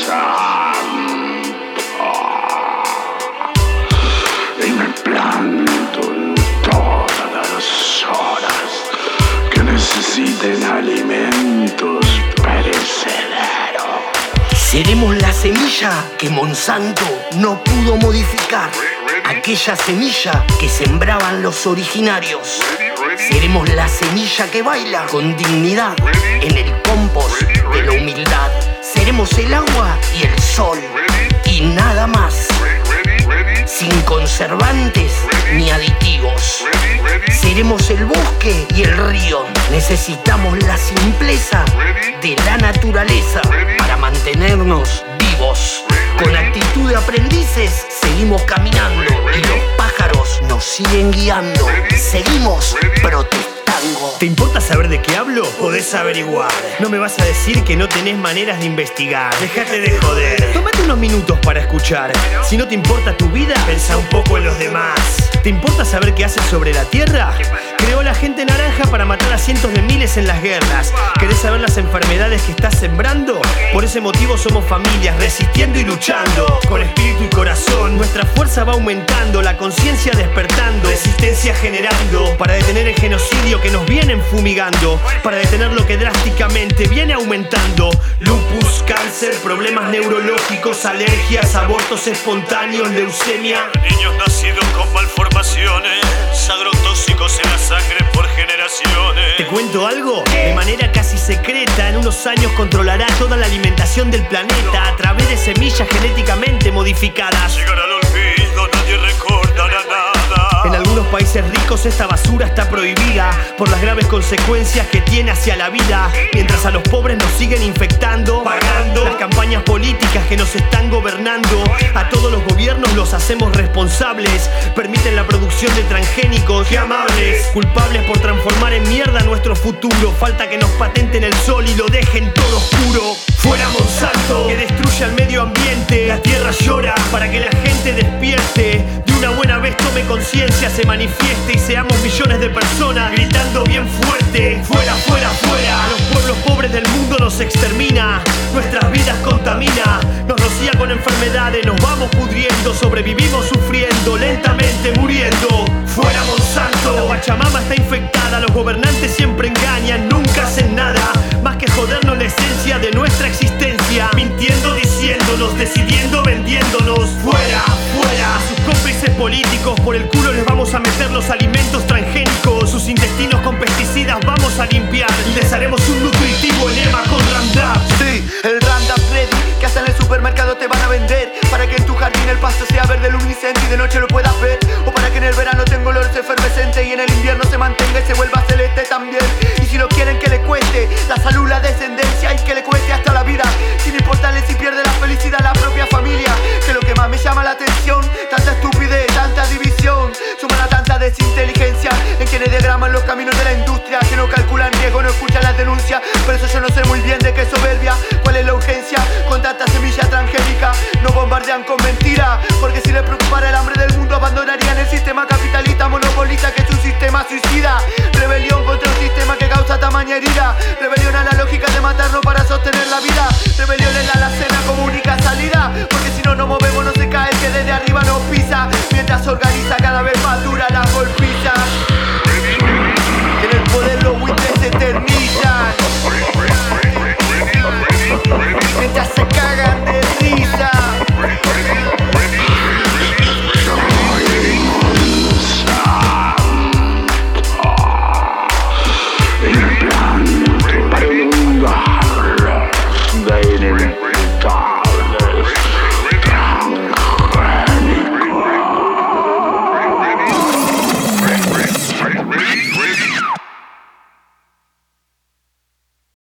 Y me planto en todas las horas que necesiten alimentos perecederos. Seremos la semilla que Monsanto no pudo modificar, aquella semilla que sembraban los originarios. Seremos la semilla que baila con dignidad en el compost de la humildad. Seremos el agua y el sol y nada más, sin conservantes ni aditivos. Seremos el bosque y el río. Necesitamos la simpleza de la naturaleza para mantenernos vivos. Con actitud de aprendices seguimos caminando y los pájaros nos siguen guiando. Seguimos protestando. ¿Te importa saber de qué hablo? Podés averiguar. No me vas a decir que no tenés maneras de investigar. Déjate de joder. Tómate unos minutos para escuchar. Si no te importa tu vida, pensá un poco en los demás. ¿Te importa saber qué hace sobre la tierra? Creó la gente naranja para matar a cientos de miles en las guerras. ¿Querés saber las enfermedades que estás sembrando? Por ese motivo somos familias, resistiendo y luchando. Con espíritu y corazón, nuestra fuerza va aumentando, la conciencia despertando, resistencia generando, para detener el genocidio que nos vienen fumigando, para detener lo que drásticamente viene aumentando. Lupus, cáncer, problemas neurológicos, alergias, abortos espontáneos, leucemia. Niños nacidos con malformaciones, agrotóxicos en la sangre por generaciones. ¿Te cuento algo? De manera casi secreta, en unos años controlará toda la alimentación del planeta a través de semillas genéticamente modificadas. Llegará al olvido, nadie recordará nada. En algunos países ricos esta basura está prohibida por las graves consecuencias que tiene hacia la vida, mientras a los pobres nos siguen infectando, pagando las campañas políticas que nos están gobernando. A todos los gobiernos los hacemos responsables, permiten la producción de transgénicos. ¡Qué amables! Culpables por transformar en mierda nuestro futuro. Falta que nos patenten el sol y lo dejen todo oscuro. Fuera Monsanto, que destruye al medio ambiente. La tierra llora para que la gente despierte. De una buena vez tome conciencia, se manifieste y seamos millones de personas gritando bien fuerte. Fuera, fuera, fuera. A los pueblos pobres del mundo nos extermina, nuestras vidas contamina, nos rocía con enfermedades, nos vamos pudriendo, sobrevivimos sufriendo, lentamente muriendo. Fuera Monsanto. La Pachamama está infectada, los gobernantes siempre engañan, nunca hacen nada más que jodernos la esencia de nuestra existencia, mintiendo, diciéndonos, decidiendo, vendiéndonos. Fuera, fuera. A sus cómplices políticos por el culo les vamos a meter los alimentos transgénicos, sus intestinos con pesticidas vamos a limpiar y les haremos un nutritivo enema con Roundup. Sí, el Roundup Ready, que hasta en el supermercado te van a vender, para que en tu jardín el pasto sea verde luminiscente y de noche lo puedas ver, o para que en el verano tenga olor efervescente y en el invierno se mantenga y se vuelva celeste también. Y si no quieren que le cueste la salud, la descendencia y que le cueste hasta la vida, sin importarle si pierde la felicidad la propia familia. Que lo que más me llama la atención, tanta estupidez, tanta división, suman a tanta desinteligencia en quienes diagraman los caminos de la industria, que no calculan riesgo, no escuchan las denuncias. Por eso yo no sé muy bien de qué soberbia, cuál es la urgencia con tanta semilla transgénica. No bombardean con mentiras, porque si les preocupara el hambre del mundo abandonarían el sistema capitalista monopolista, que es un sistema suicida. Rebelión contra un sistema que causa tamaña herida.